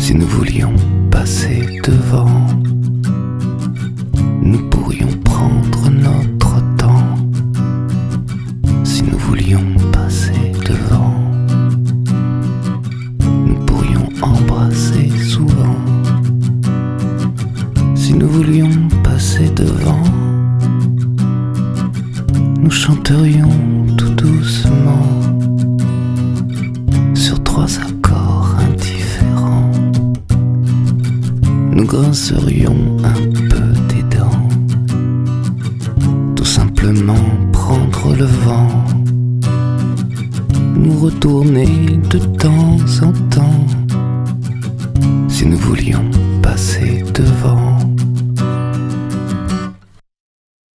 Si nous voulions passer devant, nous pourrions prendre notre temps. Si nous voulions passer devant, nous pourrions embrasser souvent. Si nous voulions passer devant, nous chanterions tout doucement sur 3 accords indifférents. Nous grincerions un peu des dents, tout simplement prendre le vent, nous retourner de temps en temps. Si nous voulions passer devant,